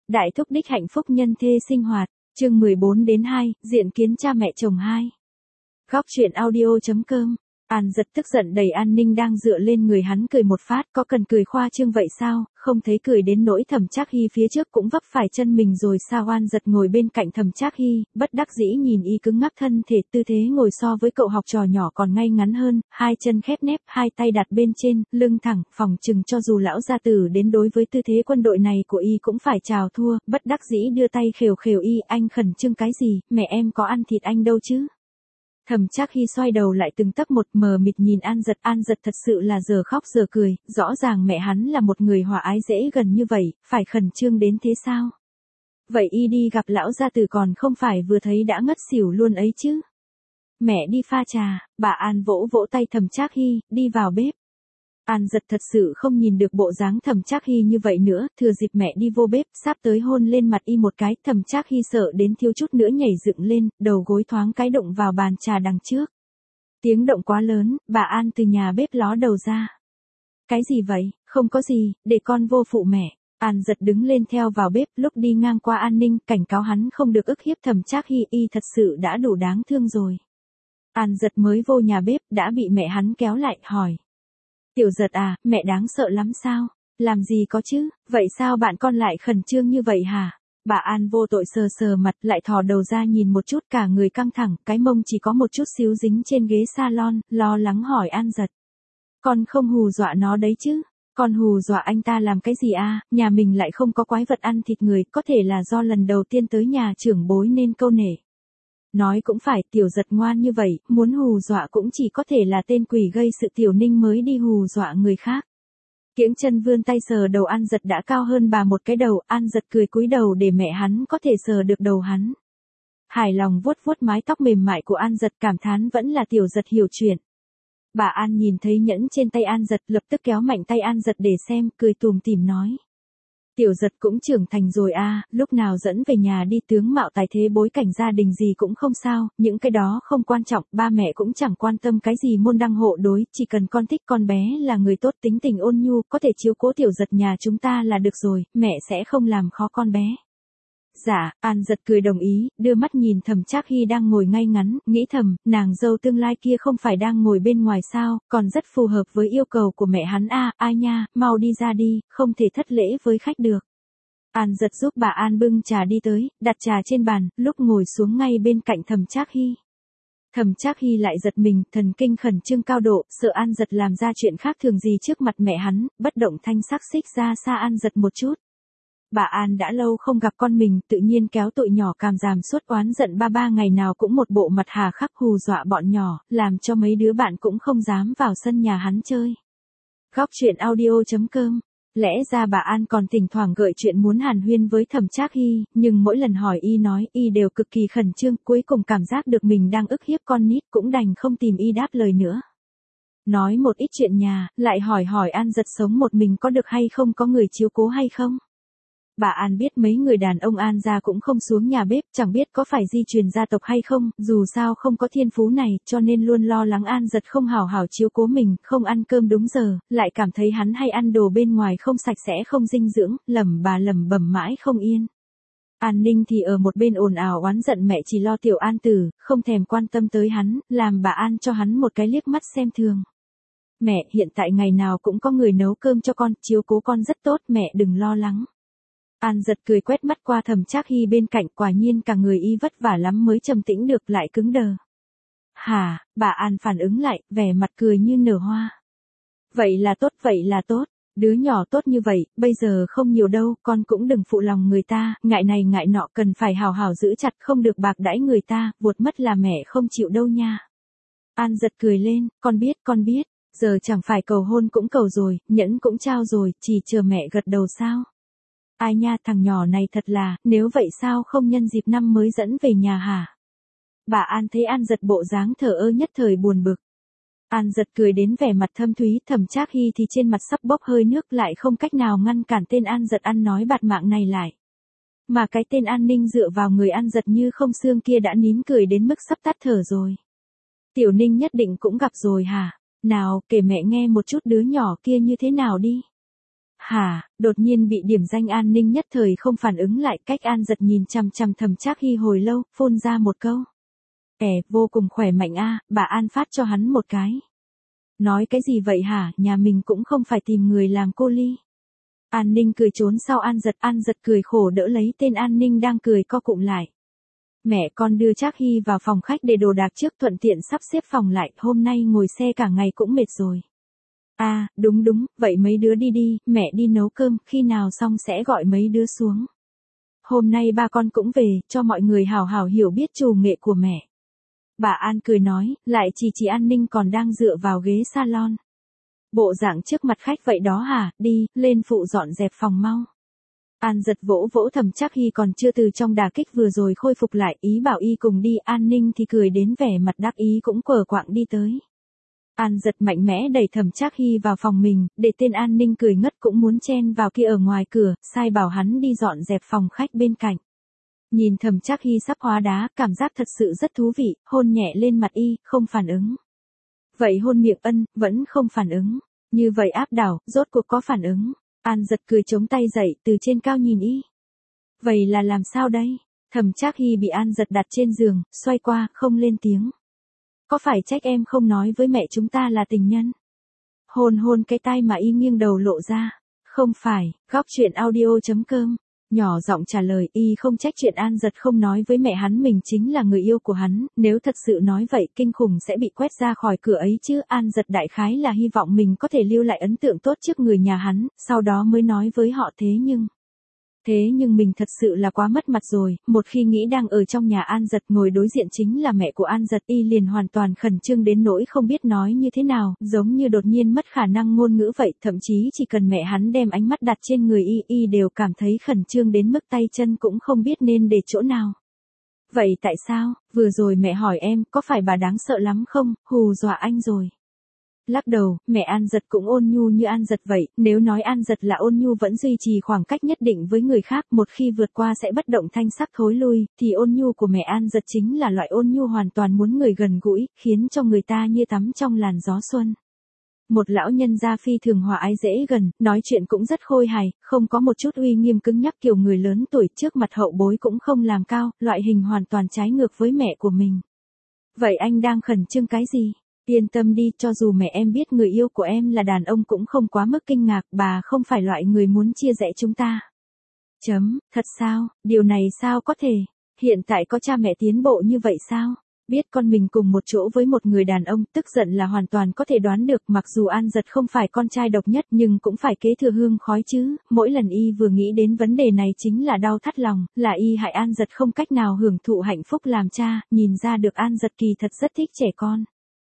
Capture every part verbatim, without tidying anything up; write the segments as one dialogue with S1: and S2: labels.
S1: Đại thúc đích hạnh phúc nhân thê sinh hoạt, chương mười bốn đến hai, diện kiến cha mẹ chồng hai. Góc truyện audio.com. An giật tức giận đẩy An Ninh đang dựa lên người hắn cười một phát, có cần cười khoa trương vậy sao, không thấy cười đến nỗi Thẩm Trác Hy phía trước cũng vấp phải chân mình rồi sao. An giật ngồi bên cạnh Thẩm Trác Hy, bất đắc dĩ nhìn y cứng ngắc thân thể, tư thế ngồi so với cậu học trò nhỏ còn ngay ngắn hơn, hai chân khép nép, hai tay đặt bên trên, lưng thẳng, phòng chừng cho dù lão gia tử đến đối với tư thế quân đội này của y cũng phải chào thua, bất đắc dĩ đưa tay khều khều y. Anh khẩn trương cái gì, mẹ em có ăn thịt anh đâu chứ. Thẩm Trác Hy xoay đầu lại từng tấc một mờ mịt nhìn An giật. An giật thật sự là giờ khóc giờ cười, rõ ràng mẹ hắn là một người hòa ái dễ gần như vậy, phải khẩn trương đến thế sao? Vậy y đi gặp lão gia tử còn không phải vừa thấy đã ngất xỉu luôn ấy chứ? Mẹ đi pha trà, bà An vỗ vỗ tay Thẩm Trác Hy, đi vào bếp. An giật thật sự không nhìn được bộ dáng Thẩm Trác Hy như vậy nữa, thừa dịp mẹ đi vô bếp, sắp tới hôn lên mặt y một cái. Thẩm Trác Hy sợ đến thiếu chút nữa nhảy dựng lên, đầu gối thoáng cái đụng vào bàn trà đằng trước. Tiếng động quá lớn, bà An từ nhà bếp ló đầu ra. Cái gì vậy, không có gì, để con vô phụ mẹ. An giật đứng lên theo vào bếp, lúc đi ngang qua An Ninh, cảnh cáo hắn không được ức hiếp Thẩm Trác Hy, y thật sự đã đủ đáng thương rồi. An giật mới vô nhà bếp, đã bị mẹ hắn kéo lại, hỏi. Tiểu giật à, mẹ đáng sợ lắm sao? Làm gì có chứ, vậy sao bạn con lại khẩn trương như vậy hả? Bà An vô tội sờ sờ mặt, lại thò đầu ra nhìn một chút, cả người căng thẳng, cái mông chỉ có một chút xíu dính trên ghế salon, lo lắng hỏi An giật. Con không hù dọa nó đấy chứ? Con hù dọa anh ta làm cái gì à, nhà mình lại không có quái vật ăn thịt người, có thể là do lần đầu tiên tới nhà trưởng bối nên câu nể. Nói cũng phải, tiểu giật ngoan như vậy, muốn hù dọa cũng chỉ có thể là tên quỷ gây sự Tiểu Ninh mới đi hù dọa người khác. Kiễng chân vươn tay sờ đầu An giật đã cao hơn bà một cái đầu, An giật cười cúi đầu để mẹ hắn có thể sờ được đầu hắn. Hài lòng vuốt vuốt mái tóc mềm mại của An giật, cảm thán vẫn là tiểu giật hiểu chuyện. Bà An nhìn thấy nhẫn trên tay An giật, lập tức kéo mạnh tay An giật để xem, cười tùm tìm nói. Tiểu giật cũng trưởng thành rồi à, lúc nào dẫn về nhà đi, tướng mạo tài thế bối cảnh gia đình gì cũng không sao, những cái đó không quan trọng, ba mẹ cũng chẳng quan tâm cái gì môn đăng hộ đối, chỉ cần con thích con bé là người tốt, tính tình ôn nhu, có thể chiếu cố tiểu giật nhà chúng ta là được rồi, mẹ sẽ không làm khó con bé. Dạ, An giật cười đồng ý, đưa mắt nhìn Thẩm Trác Hy đang ngồi ngay ngắn, nghĩ thầm, nàng dâu tương lai kia không phải đang ngồi bên ngoài sao, còn rất phù hợp với yêu cầu của mẹ hắn a. À, ai nha, mau đi ra đi, không thể thất lễ với khách được. An giật giúp bà An bưng trà đi tới, đặt trà trên bàn, lúc ngồi xuống ngay bên cạnh Thẩm Trác Hy. Thẩm Trác Hy lại giật mình, thần kinh khẩn trương cao độ, sợ An giật làm ra chuyện khác thường gì trước mặt mẹ hắn, bất động thanh sắc xích ra xa An giật một chút. Bà An đã lâu không gặp con mình, tự nhiên kéo tụi nhỏ càm ràm suốt oán giận ba ba ngày nào cũng một bộ mặt hà khắc hù dọa bọn nhỏ, làm cho mấy đứa bạn cũng không dám vào sân nhà hắn chơi. Góc truyện audio.com. Lẽ ra bà An còn thỉnh thoảng gợi chuyện muốn hàn huyên với Thẩm Trác Hy, nhưng mỗi lần hỏi y nói y đều cực kỳ khẩn trương, cuối cùng cảm giác được mình đang ức hiếp con nít cũng đành không tìm y đáp lời nữa. Nói một ít chuyện nhà, lại hỏi hỏi An giật sống một mình có được hay không, có người chiếu cố hay không. Bà An biết mấy người đàn ông An gia cũng không xuống nhà bếp, chẳng biết có phải di truyền gia tộc hay không, dù sao không có thiên phú này, cho nên luôn lo lắng An giật không hảo hảo chiếu cố mình, không ăn cơm đúng giờ, lại cảm thấy hắn hay ăn đồ bên ngoài không sạch sẽ không dinh dưỡng, lẩm bà lẩm bẩm mãi không yên. An Ninh thì ở một bên ồn ào oán giận mẹ chỉ lo tiểu An Tử, không thèm quan tâm tới hắn, làm bà An cho hắn một cái liếc mắt xem thường. Mẹ, hiện tại ngày nào cũng có người nấu cơm cho con, chiếu cố con rất tốt, mẹ đừng lo lắng. An giật cười quét mắt qua Thẩm Trác Hy bên cạnh, quả nhiên cả người y vất vả lắm mới trầm tĩnh được, lại cứng đờ. Hả, bà An phản ứng lại, vẻ mặt cười như nở hoa. Vậy là tốt, vậy là tốt, đứa nhỏ tốt như vậy, bây giờ không nhiều đâu, con cũng đừng phụ lòng người ta, ngại này ngại nọ cần phải hào hào giữ chặt, không được bạc đãi người ta, vuột mất là mẹ không chịu đâu nha. An giật cười lên, con biết, con biết, giờ chẳng phải cầu hôn cũng cầu rồi, nhẫn cũng trao rồi, chỉ chờ mẹ gật đầu sao. Ai nha, thằng nhỏ này thật là, nếu vậy sao không nhân dịp năm mới dẫn về nhà hả? Bà An thấy An giật bộ dáng thờ ơ nhất thời buồn bực. An giật cười đến vẻ mặt thâm thúy, Thẩm Trác Hy thì trên mặt sắp bốc hơi nước, lại không cách nào ngăn cản tên An giật ăn nói bạt mạng này lại. Mà cái tên An Ninh dựa vào người An giật như không xương kia đã nín cười đến mức sắp tắt thở rồi. Tiểu Ninh nhất định cũng gặp rồi hả? Nào, kể mẹ nghe một chút đứa nhỏ kia như thế nào đi. Hả, đột nhiên bị điểm danh An Ninh nhất thời không phản ứng lại, cách An Giật nhìn chằm chằm Thẩm Trác Hy hồi lâu, phun ra một câu. Ẻ, vô cùng khỏe mạnh a, bà An phát cho hắn một cái. Nói cái gì vậy hả, nhà mình cũng không phải tìm người làm cô ly. An Ninh cười trốn sau An Giật, An Giật cười khổ đỡ lấy tên An Ninh đang cười co cụm lại. Mẹ con đưa Trác Hy vào phòng khách để đồ đạc trước, thuận tiện sắp xếp phòng lại, hôm nay ngồi xe cả ngày cũng mệt rồi. À, đúng đúng, vậy mấy đứa đi đi, mẹ đi nấu cơm, khi nào xong sẽ gọi mấy đứa xuống. Hôm nay ba con cũng về, cho mọi người hào hào hiểu biết trù nghệ của mẹ. Bà An cười nói, lại chỉ chỉ An Ninh còn đang dựa vào ghế salon. Bộ dạng trước mặt khách vậy đó hả, đi, lên phụ dọn dẹp phòng mau. An Giật vỗ vỗ Thẩm Trác Hy còn chưa từ trong đả kích vừa rồi khôi phục lại, ý bảo y cùng đi, An Ninh thì cười đến vẻ mặt đắc ý cũng quờ quạng đi tới. An Giật mạnh mẽ đẩy Thẩm Trác Hy vào phòng mình, để tên An Ninh cười ngất cũng muốn chen vào kia ở ngoài cửa, sai bảo hắn đi dọn dẹp phòng khách bên cạnh. Nhìn Thẩm Trác Hy sắp hóa đá, cảm giác thật sự rất thú vị, hôn nhẹ lên mặt y, không phản ứng. Vậy hôn miệng ân, vẫn không phản ứng. Như vậy áp đảo, rốt cuộc có phản ứng. An Giật cười chống tay dậy, từ trên cao nhìn y. Vậy là làm sao đây? Thẩm Trác Hy bị An Giật đặt trên giường, xoay qua, không lên tiếng. Có phải trách em không nói với mẹ chúng ta là tình nhân? Hôn hôn cái tai mà y nghiêng đầu lộ ra. Không phải, góc chuyện audio chấm com. Nhỏ giọng trả lời, y không trách chuyện An Giật không nói với mẹ hắn mình chính là người yêu của hắn, nếu thật sự nói vậy kinh khủng sẽ bị quét ra khỏi cửa ấy chứ. An Giật đại khái là hy vọng mình có thể lưu lại ấn tượng tốt trước người nhà hắn, sau đó mới nói với họ thế nhưng... Thế nhưng mình thật sự là quá mất mặt rồi, một khi nghĩ đang ở trong nhà An Giật ngồi đối diện chính là mẹ của An Giật, y liền hoàn toàn khẩn trương đến nỗi không biết nói như thế nào, giống như đột nhiên mất khả năng ngôn ngữ vậy, thậm chí chỉ cần mẹ hắn đem ánh mắt đặt trên người y, y đều cảm thấy khẩn trương đến mức tay chân cũng không biết nên để chỗ nào. Vậy tại sao, vừa rồi mẹ hỏi em, có phải bà đáng sợ lắm không, hù dọa anh rồi. Lắc đầu, mẹ An Giật cũng ôn nhu như An Giật vậy, nếu nói An Giật là ôn nhu vẫn duy trì khoảng cách nhất định với người khác, một khi vượt qua sẽ bất động thanh sắc thối lui, thì ôn nhu của mẹ An Giật chính là loại ôn nhu hoàn toàn muốn người gần gũi, khiến cho người ta như tắm trong làn gió xuân. Một lão nhân gia phi thường hòa ái dễ gần, nói chuyện cũng rất khôi hài, không có một chút uy nghiêm cứng nhắc kiểu người lớn tuổi, trước mặt hậu bối cũng không làm cao, loại hình hoàn toàn trái ngược với mẹ của mình. Vậy anh đang khẩn trương cái gì? Yên tâm đi, cho dù mẹ em biết người yêu của em là đàn ông cũng không quá mức kinh ngạc, bà không phải loại người muốn chia rẽ chúng ta. Chấm, thật sao, điều này sao có thể? Hiện tại có cha mẹ tiến bộ như vậy sao? Biết con mình cùng một chỗ với một người đàn ông, tức giận là hoàn toàn có thể đoán được, mặc dù An Giật không phải con trai độc nhất nhưng cũng phải kế thừa hương khói chứ, mỗi lần y vừa nghĩ đến vấn đề này chính là đau thắt lòng, là y hại An Giật không cách nào hưởng thụ hạnh phúc làm cha, nhìn ra được An Giật kỳ thật rất thích trẻ con.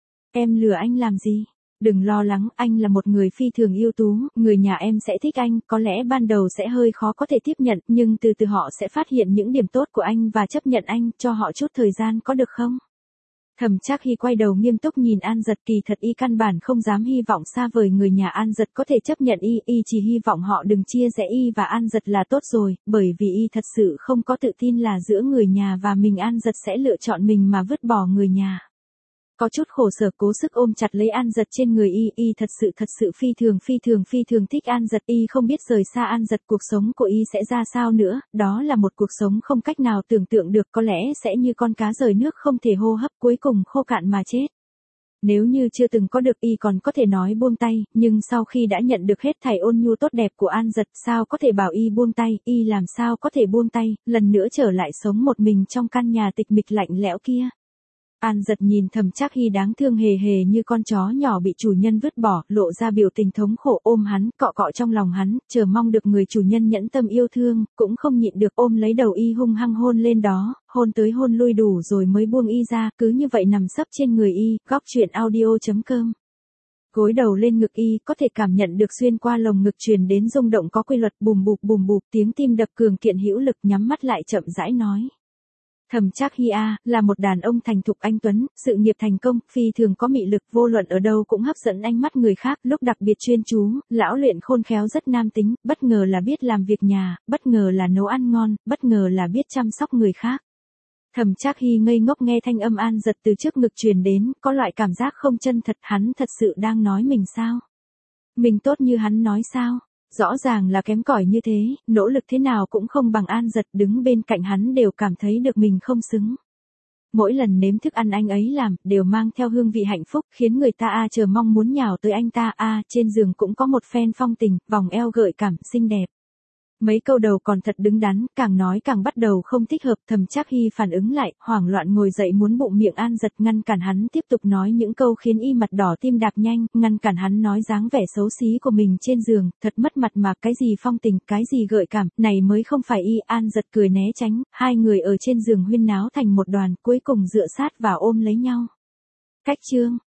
S1: Em lừa anh làm gì? Đừng lo lắng, anh là một người phi thường ưu tú, người nhà em sẽ thích anh, có lẽ ban đầu sẽ hơi khó có thể tiếp nhận, nhưng từ từ họ sẽ phát hiện những điểm tốt của anh và chấp nhận anh, cho họ chút thời gian có được không? Thẩm Trác Hy quay đầu nghiêm túc nhìn An Giật, kỳ thật y căn bản không dám hy vọng xa vời người nhà An Giật có thể chấp nhận y, y chỉ hy vọng họ đừng chia rẽ y và An Giật là tốt rồi, bởi vì y thật sự không có tự tin là giữa người nhà và mình An Giật sẽ lựa chọn mình mà vứt bỏ người nhà. Có chút khổ sở cố sức ôm chặt lấy An Giật trên người y, y thật sự thật sự phi thường phi thường phi thường thích An Giật, y không biết rời xa An Giật cuộc sống của y sẽ ra sao nữa, đó là một cuộc sống không cách nào tưởng tượng được, có lẽ sẽ như con cá rời nước không thể hô hấp cuối cùng khô cạn mà chết. Nếu như chưa từng có được y còn có thể nói buông tay, nhưng sau khi đã nhận được hết thảy ôn nhu tốt đẹp của An Giật, sao có thể bảo y buông tay, y làm sao có thể buông tay, lần nữa trở lại sống một mình trong căn nhà tịch mịch lạnh lẽo kia. An Giật nhìn Thẩm Trác Hy đáng thương hề hề như con chó nhỏ bị chủ nhân vứt bỏ, lộ ra biểu tình thống khổ, ôm hắn, cọ cọ trong lòng hắn, chờ mong được người chủ nhân nhẫn tâm yêu thương, cũng không nhịn được ôm lấy đầu y hung hăng hôn lên đó, hôn tới hôn lui đủ rồi mới buông y ra, cứ như vậy nằm sấp trên người y, góc chuyện audio chấm com. Gối đầu lên ngực y, có thể cảm nhận được xuyên qua lồng ngực truyền đến rung động có quy luật, bùm bụp bùm bụp, tiếng tim đập cường kiện hữu lực, nhắm mắt lại chậm rãi nói. Thẩm Trác Hy a, là một đàn ông thành thục anh tuấn, sự nghiệp thành công, phi thường có mị lực, vô luận ở đâu cũng hấp dẫn ánh mắt người khác, lúc đặc biệt chuyên chú, lão luyện khôn khéo rất nam tính, bất ngờ là biết làm việc nhà, bất ngờ là nấu ăn ngon, bất ngờ là biết chăm sóc người khác. Thẩm Trác Hy ngây ngốc nghe thanh âm An Giật từ trước ngực truyền đến, có loại cảm giác không chân thật, hắn thật sự đang nói mình sao? Mình tốt như hắn nói sao? Rõ ràng là kém cỏi như thế, nỗ lực thế nào cũng không bằng An Giật, đứng bên cạnh hắn đều cảm thấy được mình không xứng. Mỗi lần nếm thức ăn anh ấy làm, đều mang theo hương vị hạnh phúc, khiến người ta a chờ mong muốn nhào tới anh ta. A, trên giường cũng có một phen phong tình, vòng eo gợi cảm, xinh đẹp. Mấy câu đầu còn thật đứng đắn, càng nói càng bắt đầu không thích hợp. Thẩm Trác Hy phản ứng lại, hoảng loạn ngồi dậy muốn bụng miệng An Giật, ngăn cản hắn tiếp tục nói những câu khiến y mặt đỏ tim đạp nhanh, ngăn cản hắn nói dáng vẻ xấu xí của mình trên giường, thật mất mặt mà, cái gì phong tình, cái gì gợi cảm, này mới không phải y. An Giật cười né tránh, hai người ở trên giường huyên náo thành một đoàn, cuối cùng dựa sát vào ôm lấy nhau. Cách chương